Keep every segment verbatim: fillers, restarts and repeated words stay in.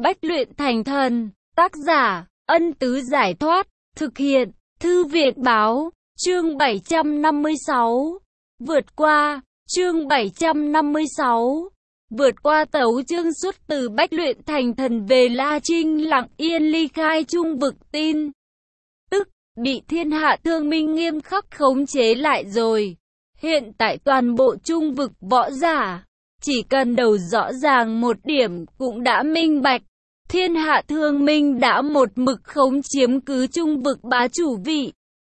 Bách luyện thành thần. Tác giả, Ân Tứ Giải Thoát. Thực hiện, Thư viện Báo. Chương bảy trăm năm mươi sáu. Vượt qua. Chương bảy trăm năm mươi sáu. Vượt qua tấu chương xuất từ Bách luyện thành thần về La Trinh lặng yên ly khai trung vực tin. Tức, bị thiên hạ thương minh nghiêm khắc khống chế lại rồi. Hiện tại toàn bộ trung vực võ giả, chỉ cần đầu rõ ràng một điểm cũng đã minh bạch. Thiên hạ thương minh đã một mực khống chiếm cứ trung vực bá chủ vị.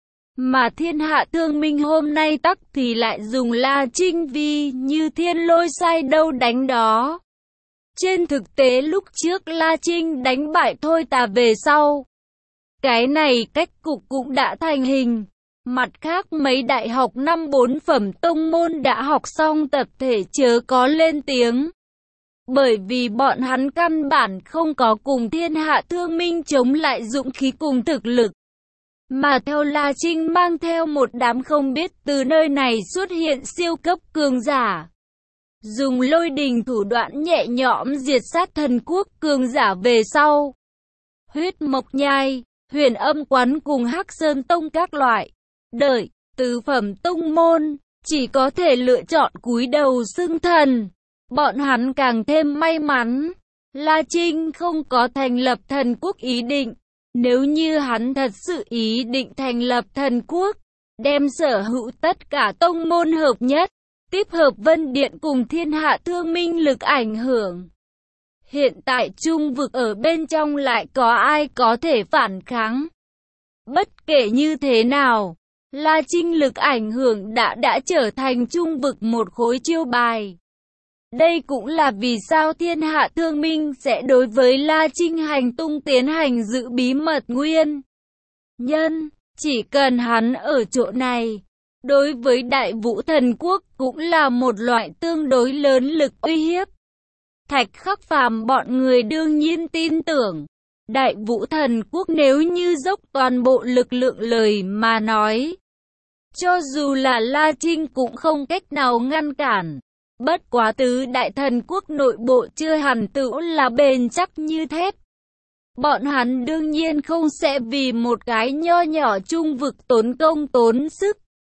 Mà thiên hạ thương minh hôm nay tắc thì lại dùng La Trinh vi như thiên lôi sai đâu đánh đó. Trên thực tế lúc trước La Trinh đánh bại Thôi Tà về sau, cái này cách cục cũng đã thành hình. Mặt khác mấy đại học năm bốn phẩm tông môn đã học xong tập thể chớ có lên tiếng. Bởi vì bọn hắn căn bản không có cùng thiên hạ thương minh chống lại dũng khí cùng thực lực. Mà theo La Trinh mang theo một đám không biết từ nơi này xuất hiện siêu cấp cường giả. Dùng lôi đình thủ đoạn nhẹ nhõm diệt sát thần quốc cường giả về sau. Huyết Mộc Nhai, Huyền Âm Quán cùng Hắc Sơn Tông các loại. Đợi, tứ phẩm tông môn, chỉ có thể lựa chọn cúi đầu xưng thần. Bọn hắn càng thêm may mắn. La Trinh không có thành lập thần quốc ý định. Nếu như hắn thật sự ý định thành lập thần quốc, đem sở hữu tất cả tông môn hợp nhất, tiếp hợp Vân Điện cùng thiên hạ thương minh lực ảnh hưởng. Hiện tại trung vực ở bên trong lại có ai có thể phản kháng? Bất kể như thế nào, La Trinh lực ảnh hưởng đã đã trở thành trung vực một khối chiêu bài. Đây cũng là vì sao thiên hạ thương minh sẽ đối với La Trinh hành tung tiến hành giữ bí mật nguyên nhân. Chỉ cần hắn ở chỗ này, đối với Đại Vũ Thần Quốc cũng là một loại tương đối lớn lực uy hiếp. Thạch Khắc Phàm bọn người đương nhiên tin tưởng, Đại Vũ Thần Quốc nếu như dốc toàn bộ lực lượng lời mà nói, cho dù là La Trinh cũng không cách nào ngăn cản. Bất quá tứ đại thần quốc nội bộ chưa hẳn tự là bền chắc như thép. Bọn hắn đương nhiên không sẽ vì một cái nho nhỏ trung vực tốn công tốn sức.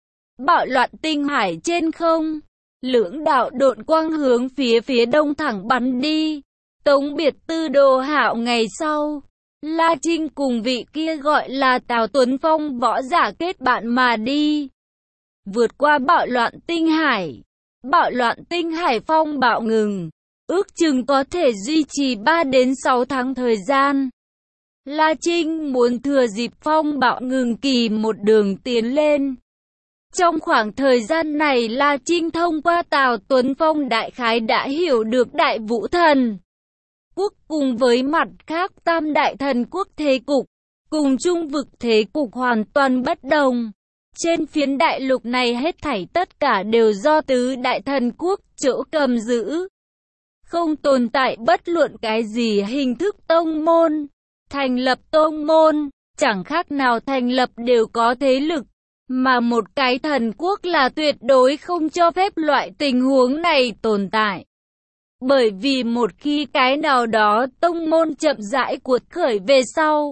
Bạo loạn tinh hải trên không, lưỡng đạo độn quang hướng phía phía đông thẳng bắn đi. Tống biệt Tư Đồ Hạo ngày sau, La Trinh cùng vị kia gọi là Tào Tuấn Phong võ giả kết bạn mà đi. Vượt qua bạo loạn tinh hải. Bạo loạn tinh hải phong bạo ngừng, ước chừng có thể duy trì ba đến sáu tháng thời gian. La Trinh muốn thừa dịp phong bạo ngừng kỳ một đường tiến lên. Trong khoảng thời gian này La Trinh thông qua Tào Tuấn Phong đại khái đã hiểu được Đại Vũ Thần Quốc cùng với mặt khác tam đại thần quốc thế cục, cùng trung vực thế cục hoàn toàn bất đồng. Trên phiến đại lục này hết thảy tất cả đều do tứ đại thần quốc chỗ cầm giữ. Không tồn tại bất luận cái gì hình thức tông môn. Thành lập tông môn, chẳng khác nào thành lập đều có thế lực. Mà một cái thần quốc là tuyệt đối không cho phép loại tình huống này tồn tại. Bởi vì một khi cái nào đó tông môn chậm rãi cuột khởi về sau,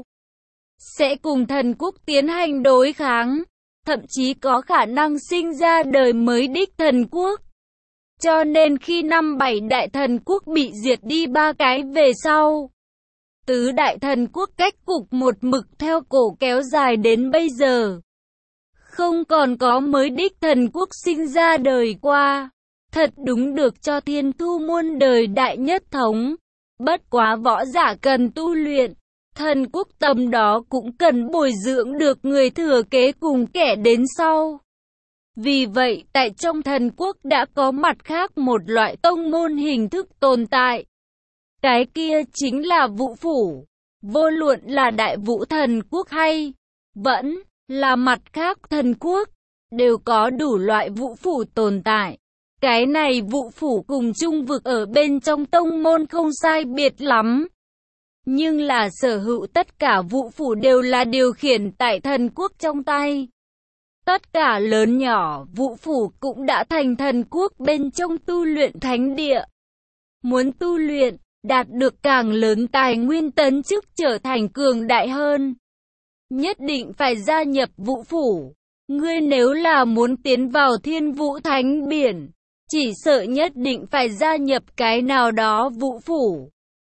sẽ cùng thần quốc tiến hành đối kháng. Thậm chí có khả năng sinh ra đời mới đích thần quốc. Cho nên khi năm bảy đại thần quốc bị diệt đi ba cái về sau, tứ đại thần quốc cách cục một mực theo cổ kéo dài đến bây giờ. Không còn có mới đích thần quốc sinh ra đời qua. Thật đúng được cho thiên thu muôn đời đại nhất thống. Bất quá võ giả cần tu luyện. Thần quốc tầm đó cũng cần bồi dưỡng được người thừa kế cùng kẻ đến sau. Vì vậy tại trong thần quốc đã có mặt khác một loại tông môn hình thức tồn tại. Cái kia chính là vũ phủ. Vô luận là Đại Vũ Thần Quốc hay vẫn là mặt khác thần quốc, đều có đủ loại vũ phủ tồn tại. Cái này vũ phủ cùng trung vực ở bên trong tông môn không sai biệt lắm. Nhưng là sở hữu tất cả vũ phủ đều là điều khiển tại thần quốc trong tay. Tất cả lớn nhỏ vũ phủ cũng đã thành thần quốc bên trong tu luyện thánh địa. Muốn tu luyện, đạt được càng lớn tài nguyên tấn chức trở thành cường đại hơn. Nhất định phải gia nhập Vũ Phủ. Ngươi nếu là muốn tiến vào Thiên Vũ Thánh Biển, chỉ sợ nhất định phải gia nhập cái nào đó Vũ Phủ.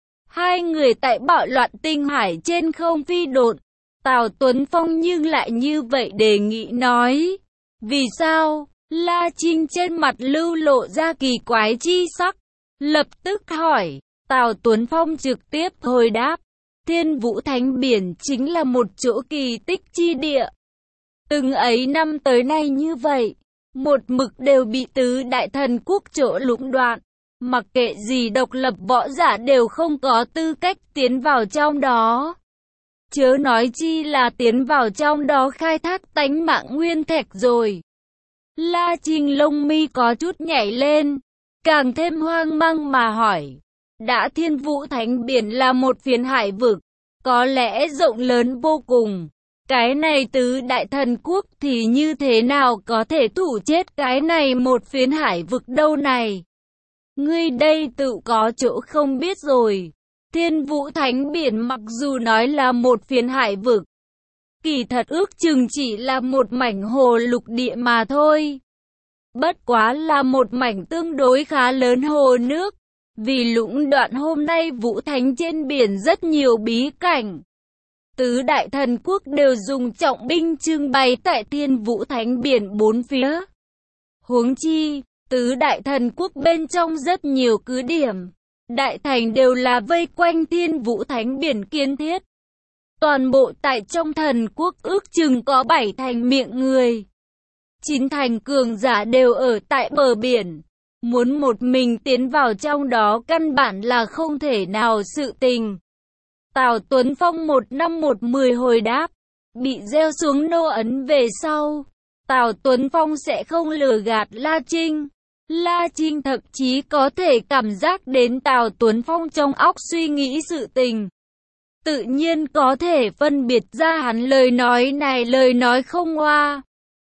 Hai người tại bạo loạn tinh hải trên không phi độn. Tào Tuấn Phong nhưng lại như vậy đề nghị nói. Vì sao? La Trinh trên mặt lưu lộ ra kỳ quái chi sắc. Lập tức hỏi. Tào Tuấn Phong trực tiếp hồi đáp. Thiên Vũ Thánh Biển chính là một chỗ kỳ tích chi địa. Từng ấy năm tới nay như vậy, một mực đều bị tứ đại thần quốc chỗ lũng đoạn. Mặc kệ gì độc lập võ giả đều không có tư cách tiến vào trong đó. Chớ nói chi là tiến vào trong đó khai thác tánh mạng nguyên thạch rồi. La Trinh lông mi có chút nhảy lên, càng thêm hoang mang mà hỏi. Đã Thiên Vũ Thánh Biển là một phiến hải vực, có lẽ rộng lớn vô cùng. Cái này tứ đại thần quốc thì như thế nào có thể thủ chết cái này một phiến hải vực đâu này? Ngươi đây tự có chỗ không biết rồi. Thiên Vũ Thánh Biển mặc dù nói là một phiến hải vực, kỳ thật ước chừng chỉ là một mảnh hồ lục địa mà thôi. Bất quá là một mảnh tương đối khá lớn hồ nước. Vì lũng đoạn hôm nay Vũ Thánh trên biển rất nhiều bí cảnh. Tứ đại thần quốc đều dùng trọng binh trưng bày tại Thiên Vũ Thánh Biển bốn phía. Huống chi, tứ đại thần quốc bên trong rất nhiều cứ điểm. Đại thành đều là vây quanh Thiên Vũ Thánh Biển kiến thiết. Toàn bộ tại trong thần quốc ước chừng có bảy thành miệng người. Chín thành cường giả đều ở tại bờ biển. Muốn một mình tiến vào trong đó căn bản là không thể nào sự tình. Tào Tuấn Phong một năm một mười hồi đáp. Bị gieo xuống nô ấn về sau, Tào Tuấn Phong sẽ không lừa gạt La Trinh. La Trinh thậm chí có thể cảm giác đến Tào Tuấn Phong trong óc suy nghĩ sự tình. Tự nhiên có thể phân biệt ra hắn lời nói này lời nói không oa.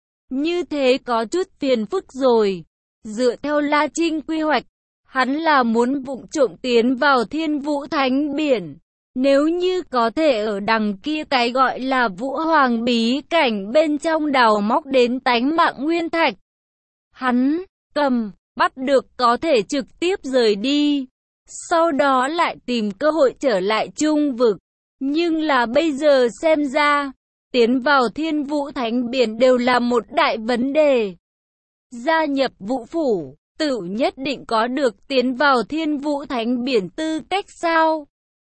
Như thế có chút phiền phức rồi. Dựa theo La Trinh quy hoạch, hắn là muốn vụng trộm tiến vào Thiên Vũ Thánh Biển. Nếu như có thể ở đằng kia cái gọi là Vũ Hoàng bí cảnh bên trong đào móc đến tánh mạng nguyên thạch, hắn cầm, bắt được có thể trực tiếp rời đi. Sau đó lại tìm cơ hội trở lại Trung vực. Nhưng là bây giờ xem ra, tiến vào Thiên Vũ Thánh Biển đều là một đại vấn đề. Gia nhập Vũ Phủ, tự nhất định có được tiến vào Thiên Vũ Thánh Biển tư cách sao?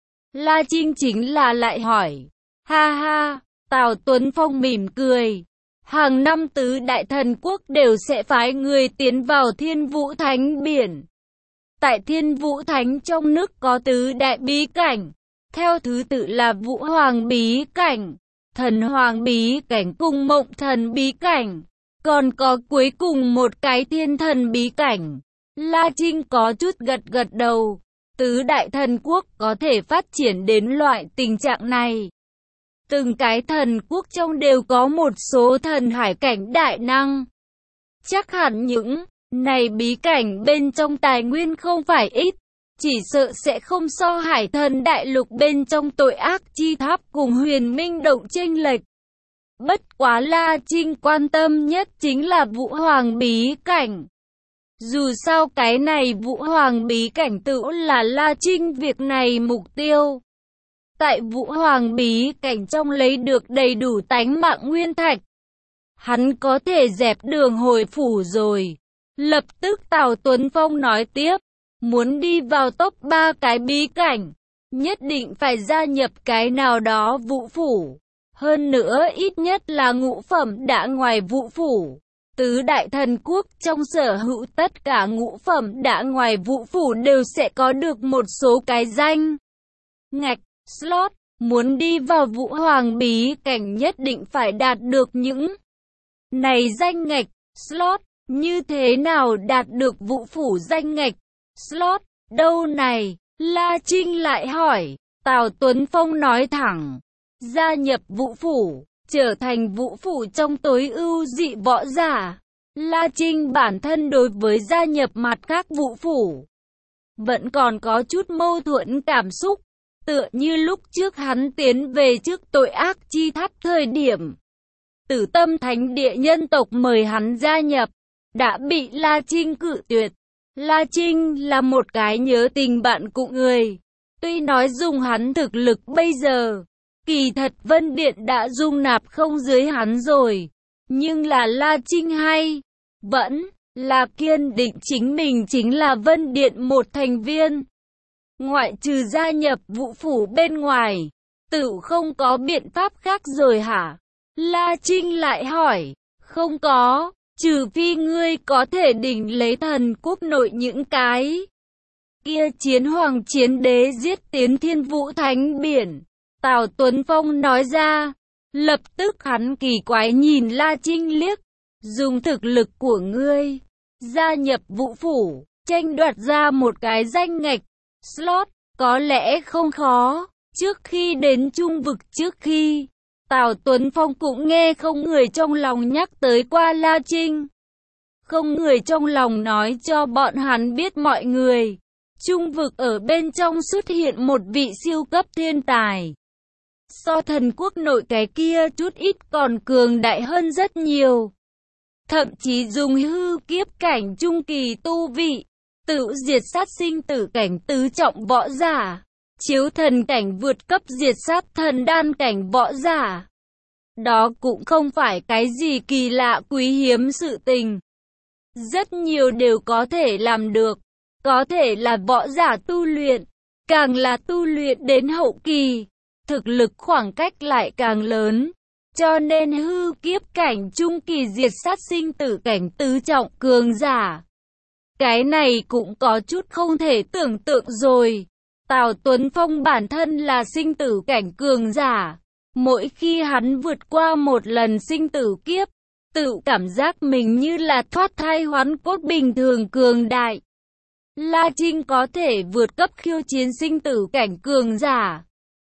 La Trinh chính là lại hỏi. Ha ha, Tào Tuấn Phong mỉm cười. Hàng năm tứ đại thần quốc đều sẽ phái người tiến vào Thiên Vũ Thánh Biển. Tại Thiên Vũ Thánh trong nước có tứ đại bí cảnh. Theo thứ tự là Vũ Hoàng bí cảnh, Thần Hoàng bí cảnh cùng Mộng Thần bí cảnh. Còn có cuối cùng một cái Thiên Thần bí cảnh. La Trinh có chút gật gật đầu. Tứ đại thần quốc có thể phát triển đến loại tình trạng này. Từng cái thần quốc trong đều có một số thần hải cảnh đại năng. Chắc hẳn những này bí cảnh bên trong tài nguyên không phải ít. Chỉ sợ sẽ không so hải thần đại lục bên trong tội ác chi tháp cùng huyền minh động chênh lệch. Bất quá La Trinh quan tâm nhất chính là Vũ Hoàng bí cảnh. Dù sao cái này Vũ Hoàng bí cảnh tự là La Trinh việc này mục tiêu. Tại Vũ Hoàng bí cảnh trong lấy được đầy đủ tánh mạng nguyên thạch, hắn có thể dẹp đường hồi phủ rồi. Lập tức Tào Tuấn Phong nói tiếp, muốn đi vào top ba cái bí cảnh, nhất định phải gia nhập cái nào đó Vũ Phủ. Hơn nữa ít nhất là ngũ phẩm đã ngoài Vũ Phủ. Tứ đại thần quốc trong sở hữu tất cả ngũ phẩm đã ngoài Vũ Phủ đều sẽ có được một số cái danh ngạch, slot. Muốn đi vào Vũ Hoàng bí cảnh nhất định phải đạt được những này danh ngạch, slot. Như thế nào đạt được Vũ Phủ danh ngạch, slot, đâu này? La Trinh lại hỏi. Tào Tuấn Phong nói thẳng. Gia nhập Vũ Phủ, trở thành Vũ Phủ trong tối ưu dị võ giả. La Trinh bản thân đối với gia nhập mặt khác Vũ Phủ vẫn còn có chút mâu thuẫn cảm xúc, tựa như lúc trước hắn tiến về trước tội ác chi tháp thời điểm. Tử Tâm Thánh Địa nhân tộc mời hắn gia nhập, đã bị La Trinh cự tuyệt. La Trinh là một cái nhớ tình bạn cũ người. Tuy nói dùng hắn thực lực bây giờ, kỳ thật Vân Điện đã dung nạp không dưới hắn rồi. Nhưng là La Trinh hay, vẫn là kiên định chính mình chính là Vân Điện một thành viên. Ngoại trừ gia nhập Vũ Phủ bên ngoài, tự không có biện pháp khác rồi hả? La Trinh lại hỏi, không có, trừ phi ngươi có thể đỉnh lấy thần quốc nội những cái kia chiến hoàng chiến đế giết tiến Thiên Vũ Thánh Biển. Tào Tuấn Phong nói ra, lập tức hắn kỳ quái nhìn La Trinh liếc, dùng thực lực của ngươi, gia nhập Vũ Phủ, tranh đoạt ra một cái danh ngạch, slot, có lẽ không khó, trước khi đến Trung Vực trước khi. Tào Tuấn Phong cũng nghe không người trong lòng nhắc tới qua La Trinh. Không người trong lòng nói cho bọn hắn biết mọi người. Trung Vực ở bên trong xuất hiện một vị siêu cấp thiên tài. So thần quốc nội cái kia chút ít còn cường đại hơn rất nhiều. Thậm chí dùng hư kiếp cảnh trung kỳ tu vị, tự diệt sát sinh tử cảnh tứ trọng võ giả. Chiếu thần cảnh vượt cấp diệt sát thần đan cảnh võ giả. Đó cũng không phải cái gì kỳ lạ quý hiếm sự tình. Rất nhiều đều có thể làm được. Có thể là võ giả tu luyện. Càng là tu luyện đến hậu kỳ, thực lực khoảng cách lại càng lớn. Cho nên hư kiếp cảnh trung kỳ diệt sát sinh tử cảnh tứ trọng cường giả. Cái này cũng có chút không thể tưởng tượng rồi. Tào Tuấn Phong bản thân là sinh tử cảnh cường giả. Mỗi khi hắn vượt qua một lần sinh tử kiếp, tự cảm giác mình như là thoát thai hoán cốt bình thường cường đại. La Trinh có thể vượt cấp khiêu chiến sinh tử cảnh cường giả.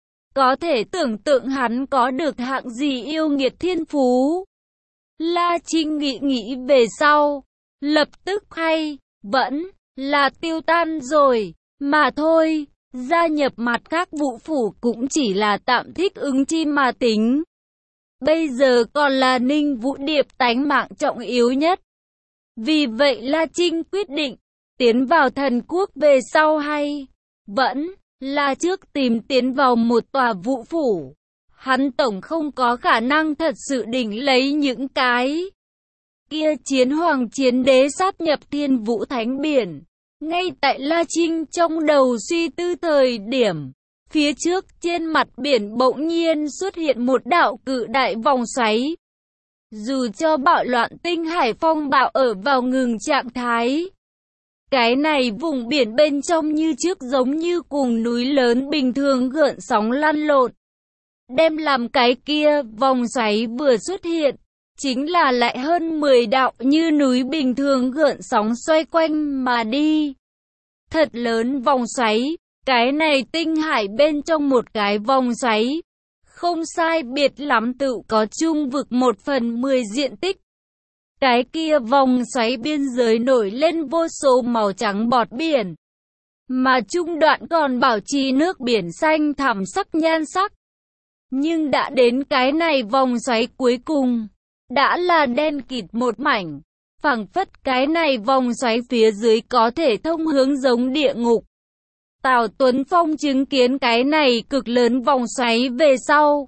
Có thể tưởng tượng hắn có được hạng gì yêu nghiệt thiên phú. La Trinh nghĩ nghĩ về sau, lập tức hay, vẫn là tiêu tan rồi, mà thôi. Gia nhập mặt khác Vũ Phủ cũng chỉ là tạm thích ứng chi mà tính. Bây giờ còn là Ninh Vũ Điệp tánh mạng trọng yếu nhất. Vì vậy La Trinh quyết định, tiến vào thần quốc về sau hay, vẫn là trước tìm tiến vào một tòa Vũ Phủ. Hắn tổng không có khả năng thật sự đỉnh lấy những cái kia chiến hoàng chiến đế sát nhập Thiên Vũ Thánh Biển. Ngay tại La Trinh trong đầu suy tư thời điểm, phía trước trên mặt biển bỗng nhiên xuất hiện một đạo cự đại vòng xoáy. Dù cho bạo loạn tinh hải phong bạo ở vào ngừng trạng thái, cái này vùng biển bên trong như trước giống như cùng núi lớn bình thường gợn sóng lăn lộn. Đem làm cái kia vòng xoáy vừa xuất hiện, chính là lại hơn mười đạo như núi bình thường gợn sóng xoay quanh mà đi. Thật lớn vòng xoáy, cái này tinh hải bên trong một cái vòng xoáy. Không sai biệt lắm tự có Trung Vực một phần mười diện tích. Cái kia vòng xoáy biên giới nổi lên vô số màu trắng bọt biển. Mà trung đoạn còn bảo trì nước biển xanh thẳm sắc nhan sắc. Nhưng đã đến cái này vòng xoáy cuối cùng, đã là đen kịt một mảnh. Phảng phất cái này vòng xoáy phía dưới có thể thông hướng giống địa ngục. Tào Tuấn Phong chứng kiến cái này cực lớn vòng xoáy về sau.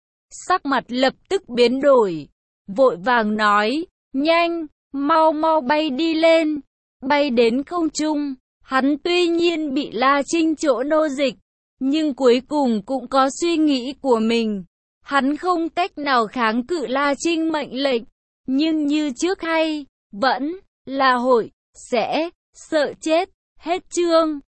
Sắc mặt lập tức biến đổi. Vội vàng nói, nhanh, mau mau bay đi lên. Bay đến không trung, hắn tuy nhiên bị La Trinh chỗ nô dịch. Nhưng cuối cùng cũng có suy nghĩ của mình. Hắn không cách nào kháng cự La Trinh mệnh lệnh. Nhưng như trước hay, vẫn là hội, sẽ, sợ chết, hết chương.